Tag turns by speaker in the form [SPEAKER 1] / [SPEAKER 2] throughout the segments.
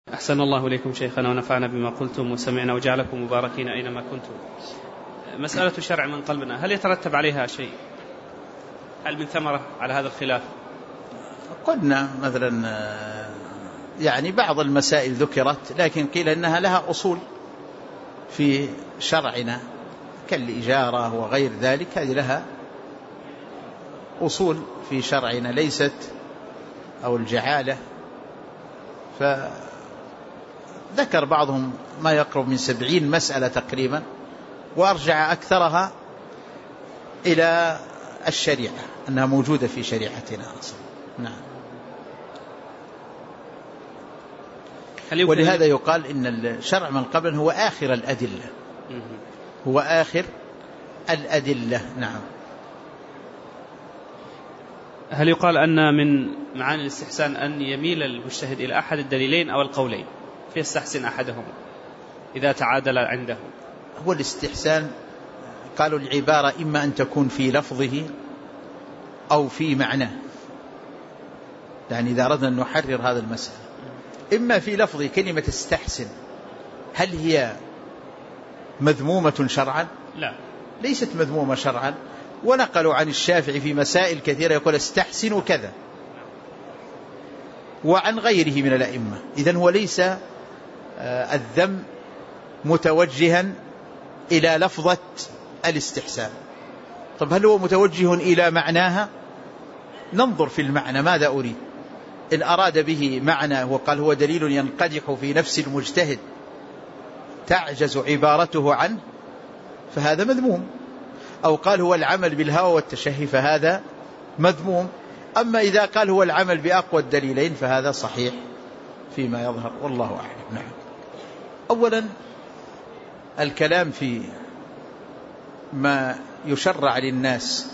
[SPEAKER 1] أحسن الله إليكم شيخنا ونفعنا بما قلتم وسمعنا وجعلكم مباركين أينما كنتم. مسألة شرع من قلبنا هل يترتب عليها شيء؟ هل من ثمرة على هذا الخلاف؟
[SPEAKER 2] قلنا مثلا يعني بعض المسائل ذكرت لكن قيل إنها لها أصول في شرعنا كالإجارة وغير ذلك، هذه لها أصول في شرعنا ليست أو الجعالة. فذكر بعضهم ما يقرب من 70 مسألة تقريبا، وأرجع أكثرها إلى الشريعة أنها موجودة في شريعتنا أصلا. نعم. ولهذا يقال إن الشرع من قبل هو آخر الأدلة، هو آخر الأدلة. نعم.
[SPEAKER 1] هل يقال أن من معاني الاستحسان أن يميل المجتهد إلى أحد الدليلين أو القولين فيستحسن أحدهم إذا تعادل عنده؟
[SPEAKER 2] هو الاستحسان قالوا العبارة إما أن تكون في لفظه أو في معناه، يعني إذا أردنا أن نحرر هذا المسألة إما في لفظه كلمة استحسن هل هي مذمومة شرعا؟
[SPEAKER 1] لا،
[SPEAKER 2] ليست مذمومة شرعا. ونقلوا عن الشافعي في مسائل كثيرة يقول استحسنوا كذا، وعن غيره من الأئمة. إذن هو ليس الذم متوجها إلى لفظة الاستحسان. طب هل هو متوجه إلى معناها؟ ننظر في المعنى ماذا أريد. إن أراد به معنى وقال هو دليل ينقدح في نفس المجتهد تعجز عبارته عنه فهذا مذموم، أو قال هو العمل بالهوى والتشهي فهذا مذموم. أما إذا قال هو العمل بأقوى الدليلين فهذا صحيح فيما يظهر، والله أعلم. نعم. أولا الكلام في ما يشرع للناس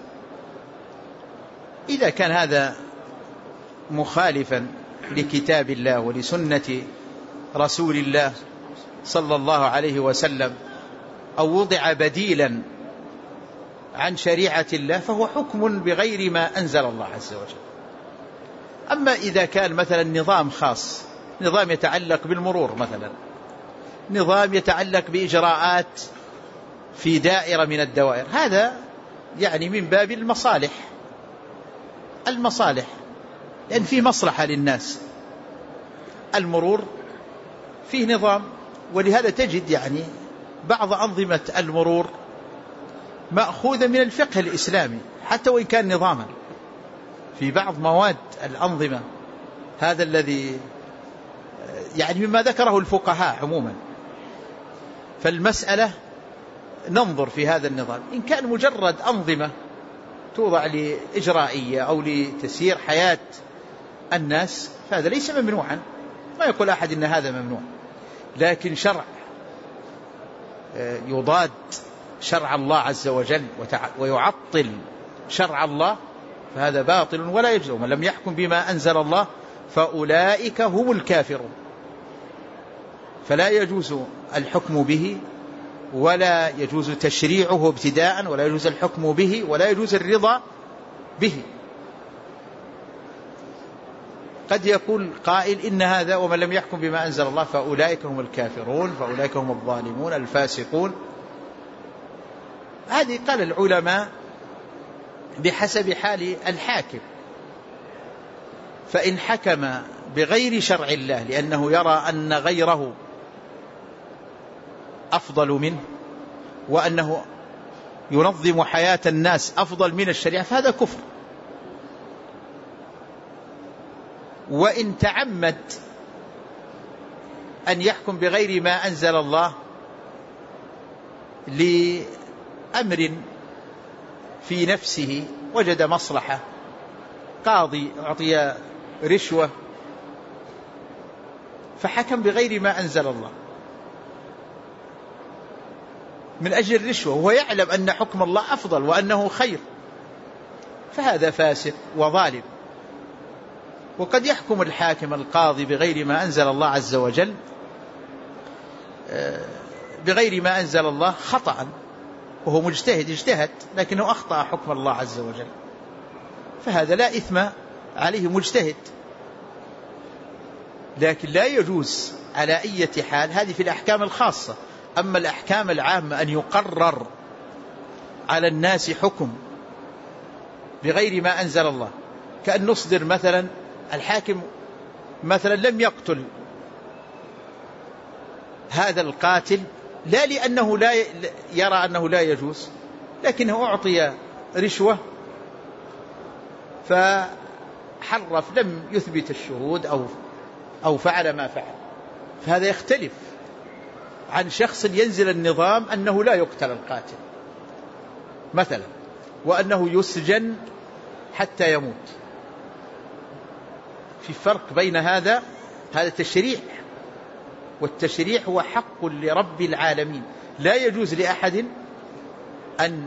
[SPEAKER 2] إذا كان هذا مخالفا لكتاب الله ولسنة رسول الله صلى الله عليه وسلم أو وضع بديلا عن شريعة الله فهو حكم بغير ما أنزل الله عز وجل. أما إذا كان مثلا نظام خاص، نظام يتعلق بالمرور مثلا، نظام يتعلق بإجراءات في دائرة من الدوائر، هذا يعني من باب المصالح، لأن في مصلحة للناس. المرور فيه نظام، ولهذا تجد يعني بعض أنظمة المرور مأخوذة من الفقه الإسلامي حتى وإن كان نظاما في بعض مواد الأنظمة، هذا الذي يعني مما ذكره الفقهاء عموما. فالمسألة ننظر في هذا النظام، إن كان مجرد أنظمة توضع لإجرائية أو لتسيير حياة الناس فهذا ليس ممنوعا، ما يقول أحد إن هذا ممنوع. لكن شرع يضاد شرع الله عز وجل ويعطل شرع الله فهذا باطل ولا يجوز. ومن لم يحكم بما أنزل الله فأولئك هم الكافرون. فلا يجوز الحكم به ولا يجوز تشريعه ابتداء، ولا يجوز الحكم به ولا يجوز الرضا به. قد يقول قائل إن هذا ومن لم يحكم بما أنزل الله فأولئك هم الكافرون، فأولئك هم الظالمون الفاسقون. هذه قال العلماء بحسب حال الحاكم، فإن حكم بغير شرع الله لأنه يرى أن غيره أفضل منه وأنه ينظم حياة الناس أفضل من الشريعة فهذا كفر. وإن تعمد أن يحكم بغير ما أنزل الله لأمر في نفسه وجد مصلحة، قاضي أعطي رشوة فحكم بغير ما أنزل الله من أجل الرشوة وهو يعلم أن حكم الله أفضل وأنه خير، فهذا فاسق وظالم. وقد يحكم الحاكم القاضي بغير ما أنزل الله عز وجل بغير ما أنزل الله خطأ، وهو مجتهد اجتهد لكنه أخطأ حكم الله عز وجل، فهذا لا إثم عليه مجتهد. لكن لا يجوز على أي حال، هذه في الأحكام الخاصة. أما الأحكام العامة أن يقرر على الناس حكم بغير ما أنزل الله، كأن نصدر مثلا الحاكم مثلا لم يقتل هذا القاتل لا لأنه لا يرى أنه لا يجوز، لكنه أعطي رشوة فحرف لم يثبت الشهود أو فعل ما فعل، فهذا يختلف عن شخص ينزل النظام أنه لا يقتل القاتل مثلا وأنه يسجن حتى يموت. في فرق بين هذا تشريع، والتشريع هو حق لرب العالمين، لا يجوز لأحد أن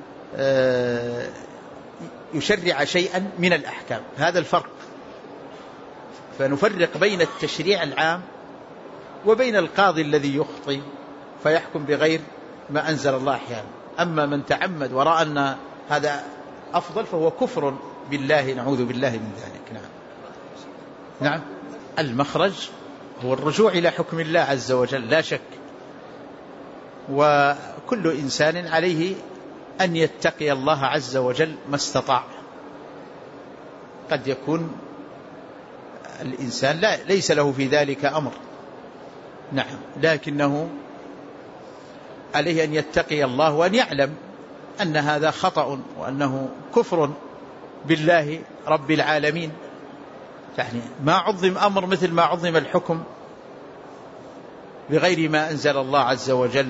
[SPEAKER 2] يشرع شيئا من الأحكام، هذا الفرق. فنفرق بين التشريع العام وبين القاضي الذي يخطئ فيحكم بغير ما أنزل الله أحيانا. أما من تعمد وراء أن هذا أفضل فهو كفر بالله، نعوذ بالله من ذلك. نعم المخرج هو الرجوع إلى حكم الله عز وجل لا شك، وكل إنسان عليه أن يتقي الله عز وجل ما استطاع. قد يكون الإنسان ليس له في ذلك أمر، نعم، لكنه عليه أن يتقي الله وأن يعلم أن هذا خطأ وأنه كفر بالله رب العالمين. يعني ما عظم أمر مثل ما عظم الحكم بغير ما أنزل الله عز وجل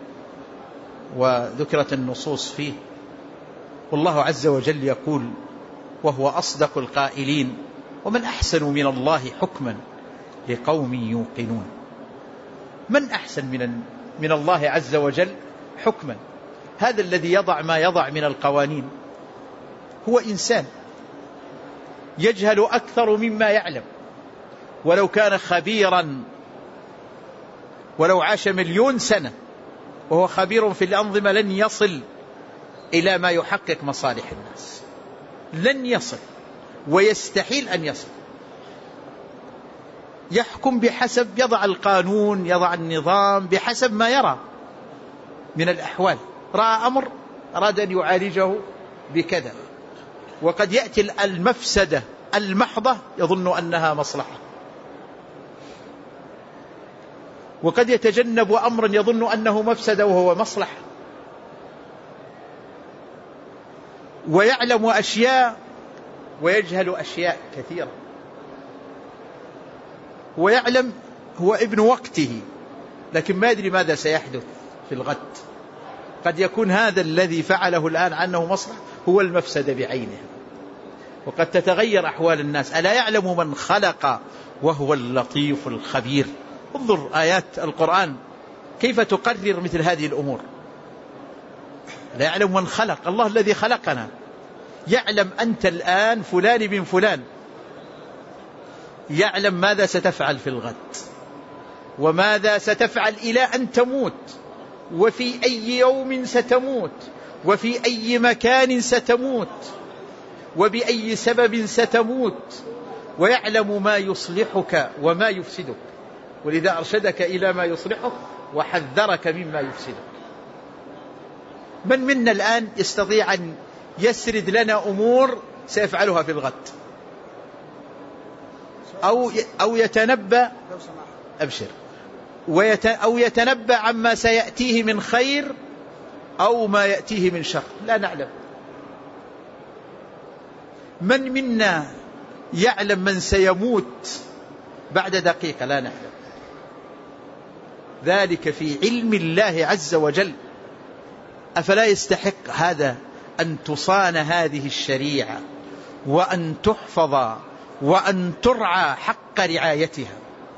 [SPEAKER 2] وذكرت النصوص فيه. والله عز وجل يقول وهو أصدق القائلين ومن أحسن من الله حكما لقوم يوقنون. من أحسن من الله عز وجل حكما؟ هذا الذي يضع ما يضع من القوانين هو إنسان يجهل أكثر مما يعلم، ولو كان خبيرا ولو عاش 1,000,000 سنة وهو خبير في الأنظمة لن يصل إلى ما يحقق مصالح الناس، لن يصل ويستحيل أن يصل. يحكم بحسب، يضع القانون، يضع النظام بحسب ما يرى من الأحوال. رأى أمر أراد أن يعالجه بكذا، وقد يأتي المفسدة المحضة يظن أنها مصلحة، وقد يتجنب أمرا يظن أنه مفسدة وهو مصلحة، ويعلم أشياء ويجهل أشياء كثيرة، ويعلم هو ابن وقته لكن ما يدري ماذا سيحدث في الغد. قد يكون هذا الذي فعله الآن عنه مصلحة هو المفسدة بعينه، وقد تتغير أحوال الناس. ألا يعلم من خلق وهو اللطيف الخبير؟ انظر آيات القرآن كيف تقرر مثل هذه الأمور. لا يعلم من خلق، الله الذي خلقنا يعلم أنت الآن فلان بن فلان، يعلم ماذا ستفعل في الغد وماذا ستفعل إلى أن تموت، وفي أي يوم ستموت، وفي أي مكان ستموت، وبأي سبب ستموت، ويعلم ما يصلحك وما يفسدك، ولذا أرشدك إلى ما يصلحك وحذرك مما يفسدك. من منا الآن يستطيع أن يسرد لنا أمور سيفعلها في الغد أو يتنبأ، أبشر، أو يتنبأ عما سيأتيه من خير أو ما يأتيه من شر؟ لا نعلم. من منا يعلم من سيموت بعد دقيقة؟ لا نعلم. ذلك في علم الله عز وجل. أفلا يستحق هذا أن تصان هذه الشريعة وأن تحفظ وأن ترعى حق رعايتها؟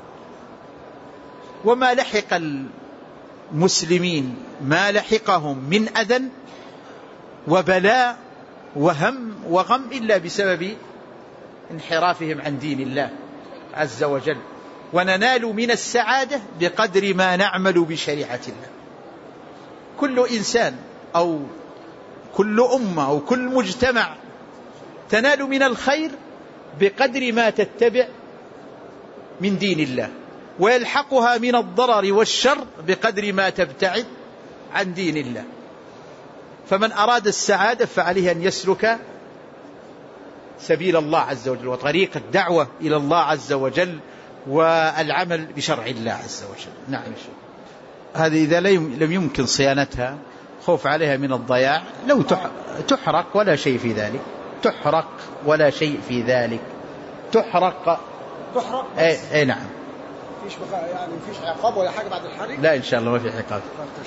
[SPEAKER 2] وما لحق المسلمين ما لحقهم من أذى وبلاء وهم وغم إلا بسبب انحرافهم عن دين الله عز وجل. وننال من السعادة بقدر ما نعمل بشريعة الله. كل إنسان أو كل أمة أو كل مجتمع تنال من الخير بقدر ما تتبع من دين الله، ويلحقها من الضرر والشر بقدر ما تبتعد عن دين الله. فمن أراد السعادة فعليه أن يسلك سبيل الله عز وجل وطريق الدعوة إلى الله عز وجل والعمل بشرع الله عز وجل. نعم. هذه إذا لم يمكن صيانتها خوف عليها من الضياع، لو تحرق ولا شيء في ذلك، تحرق ولا شيء في ذلك، تحرق. أي نعم.
[SPEAKER 3] فيش بقى يعني فيش عقاب ولا حاجة بعد الحريق؟
[SPEAKER 2] لا إن شاء الله ما في عقاب.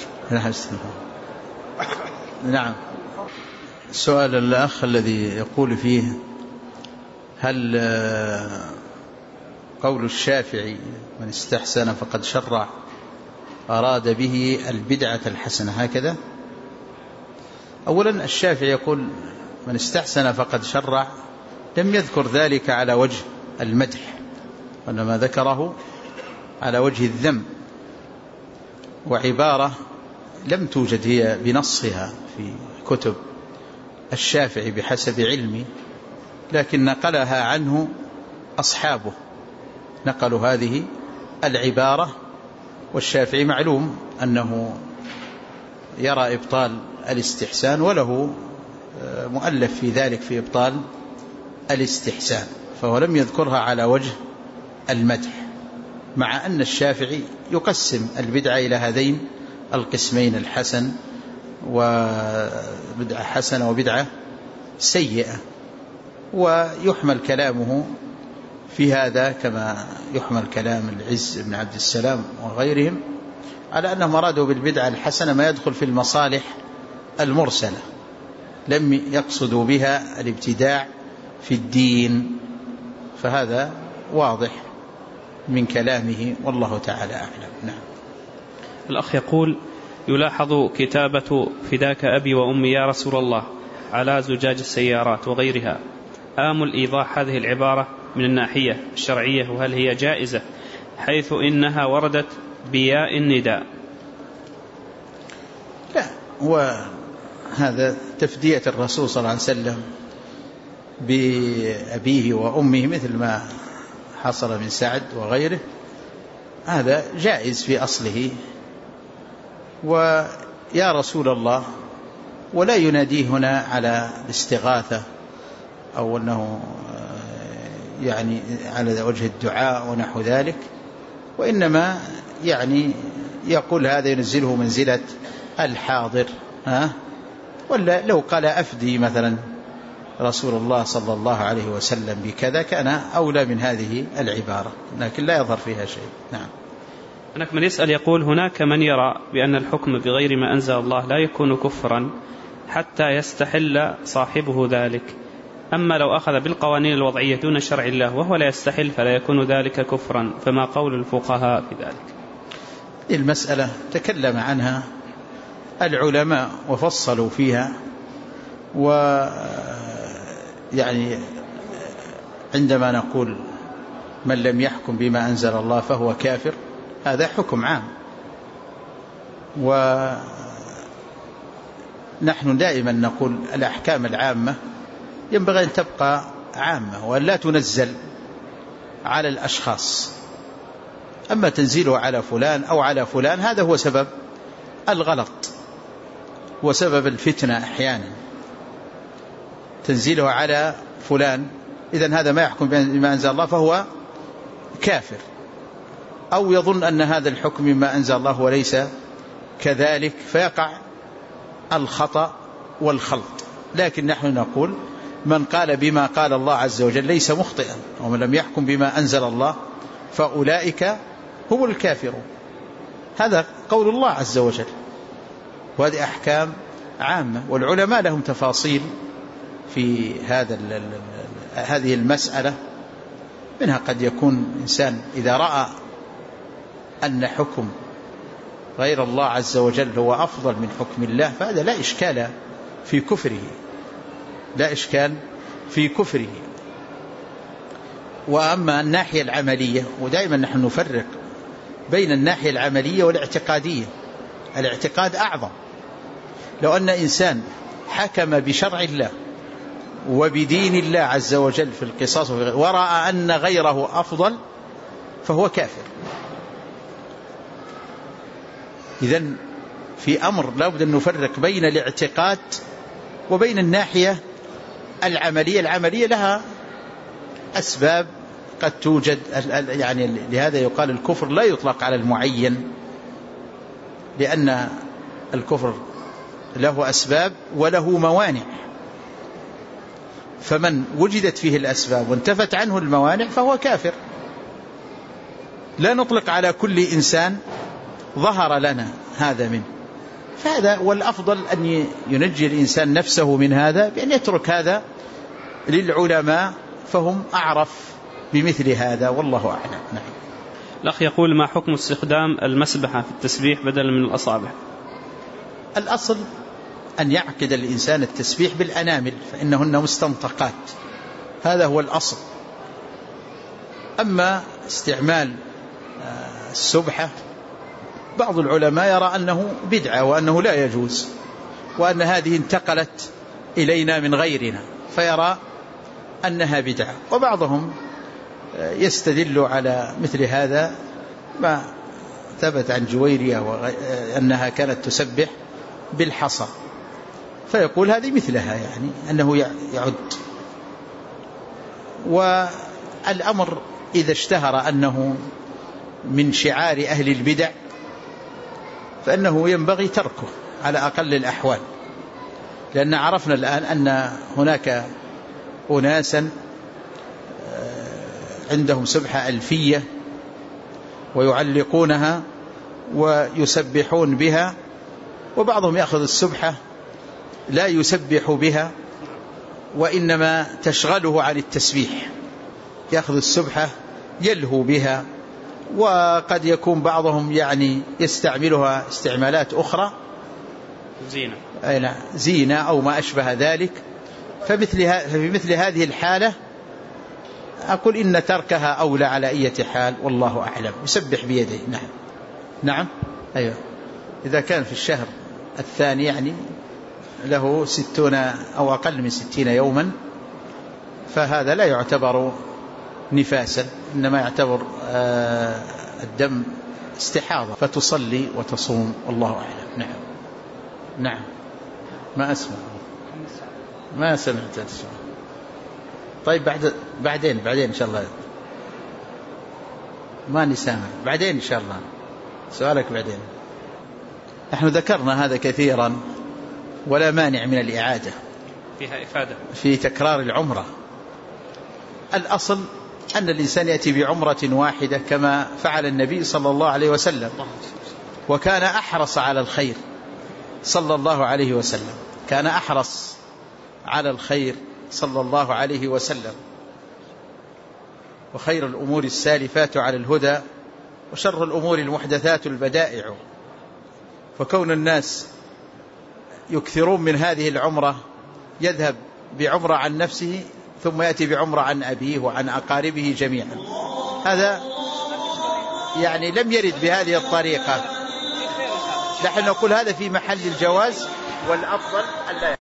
[SPEAKER 2] نعم. سؤال الأخ الذي يقول فيه: هل قول الشافعي من استحسن فقد شرع أراد به البدعة الحسنة هكذا؟ أولا الشافعي يقول من استحسن فقد شرع، لم يذكر ذلك على وجه المدح، وإنما ذكره على وجه الذم، وعبارة لم توجد هي بنصها في كتب الشافعي بحسب علمي، لكن نقلها عنه أصحابه، نقلوا هذه العبارة. والشافعي معلوم أنه يرى إبطال الاستحسان، وله مؤلف في ذلك في إبطال الاستحسان، فهو لم يذكرها على وجه المدح، مع أن الشافعي يقسم البدعة إلى هذين القسمين: الحسن وبدعة حسنة وبدعة سيئة، ويحمل كلامه في هذا كما يحمل كلام العز بن عبد السلام وغيرهم على أنهم أرادوا بالبدعة الحسنة ما يدخل في المصالح المرسلة، لم يقصدوا بها الابتداع في الدين، فهذا واضح من كلامه والله تعالى أعلم. نعم.
[SPEAKER 1] الأخ يقول: يلاحظ كتابة فداك أبي وأمي يا رسول الله على زجاج السيارات وغيرها، آمل إيضاح هذه العبارة من الناحية الشرعية، وهل هي جائزة حيث إنها وردت بياء النداء؟
[SPEAKER 2] لا، وهذا تفدية الرسول صلى الله عليه وسلم بأبيه وأمه مثل ما حصل من سعد وغيره، هذا جائز في أصله. ويا رسول الله، ولا يناديه هنا على الاستغاثة أو أنه يعني على وجه الدعاء ونحو ذلك، وإنما يعني يقول هذا ينزله منزلة الحاضر. ولا لو قال أفدي مثلا رسول الله صلى الله عليه وسلم بكذا كان أولى من هذه العبارة، لكن لا يظهر فيها شيء. نعم.
[SPEAKER 1] هناك من يسأل يقول: هناك من يرى بأن الحكم بغير ما أنزل الله لا يكون كفرا حتى يستحل صاحبه ذلك، أما لو أخذ بالقوانين الوضعية دون شرع الله وهو لا يستحل فلا يكون ذلك كفرا، فما قول الفقهاء في ذلك؟
[SPEAKER 2] المسألة تكلم عنها العلماء وفصلوا فيها، ويعني عندما نقول من لم يحكم بما أنزل الله فهو كافر، هذا حكم عام، ونحن دائما نقول الأحكام العامة ينبغي أن تبقى عامة وأن لا تنزل على الأشخاص. أما تنزيله على فلان أو على فلان هذا هو سبب الغلط وسبب الفتنة أحيانا، تنزيله على فلان إذن هذا ما يحكم بما أنزل الله فهو كافر، أو يظن أن هذا الحكم مما أنزل الله وليس كذلك فيقع الخطأ والخلط. لكن نحن نقول من قال بما قال الله عز وجل ليس مخطئا، ومن لم يحكم بما أنزل الله فأولئك هم الكافرون، هذا قول الله عز وجل، وهذه أحكام عامة، والعلماء لهم تفاصيل في هذه المسألة، منها قد يكون إنسان إذا رأى أن حكم غير الله عز وجل هو أفضل من حكم الله فهذا لا إشكال في كفره، لا إشكال في كفره. وأما الناحية العملية، ودائما نحن نفرق بين الناحية العملية والاعتقادية، الاعتقاد أعظم. لو أن إنسان حكم بشرع الله وبدين الله عز وجل في القصاص ورأى أن غيره أفضل فهو كافر. إذن في أمر لا بد أن نفرق بين الاعتقاد وبين الناحية العملية. العملية لها أسباب قد توجد، يعني لهذا يقال الكفر لا يطلق على المعين، لأن الكفر له أسباب وله موانع، فمن وجدت فيه الأسباب وانتفت عنه الموانع فهو كافر. لا نطلق على كل إنسان ظهر لنا هذا منه، فهذا والأفضل أن ينجي الإنسان نفسه من هذا بأن يترك هذا للعلماء، فهم أعرف بمثل هذا، والله أعلم. نعم.
[SPEAKER 1] الأخ يقول: ما حكم استخدام المسبحة في التسبيح بدلا من الأصابع؟
[SPEAKER 2] الأصل أن يعقد الإنسان التسبيح بالأنامل، فإنهن مستنطقات، هذا هو الأصل. أما استعمال السبحة بعض العلماء يرى أنه بدعة وأنه لا يجوز، وأن هذه انتقلت إلينا من غيرنا، فيرى أنها بدعة. وبعضهم يستدل على مثل هذا ما ثبت عن جويرية أنها كانت تسبح بالحصى، فيقول هذه مثلها، يعني أنه يعد. والأمر إذا اشتهر أنه من شعار أهل البدع فإنه ينبغي تركه على أقل الأحوال، لأن عرفنا الآن أن هناك أناسا عندهم سبحة ألفية ويعلقونها ويسبحون بها، وبعضهم يأخذ السبحة لا يسبح بها وإنما تشغله عن التسبيح، يأخذ السبحة يلهو بها، وقد يكون بعضهم يعني يستعملها استعمالات أخرى، زينة أو ما أشبه ذلك. ففي مثل هذه الحالة أقول إن تركها أولى على أي حال، والله أعلم. يسبح بيده. نعم. أيوة. إذا كان في الشهر الثاني يعني له 60 أو أقل من 60 يوما، فهذا لا يعتبر نفاسا، إنما يعتبر الدم استحاضة، فتصلي وتصوم، والله أعلم. نعم. ما سمعت السؤال. طيب بعدين إن شاء الله. ما نسامع بعدين إن شاء الله، سؤالك بعدين. نحن ذكرنا هذا كثيرا، ولا مانع من الإعادة،
[SPEAKER 1] فيها إفادة
[SPEAKER 2] في تكرار العمرة. الأصل أن الإنسان يأتي بعمرة واحدة كما فعل النبي صلى الله عليه وسلم، وكان أحرص على الخير صلى الله عليه وسلم، كان أحرص على الخير صلى الله عليه وسلم. وخير الأمور السالفات على الهدى، وشر الأمور المحدثات البدائع. فكون الناس يكثرون من هذه العمرة، يذهب بعمرة عن نفسه ثم يأتي بعمرة عن أبيه وعن أقاربه جميعا، هذا يعني لم يرد بهذه الطريقة. نحن نقول هذا في محل الجواز، والأفضل أن لا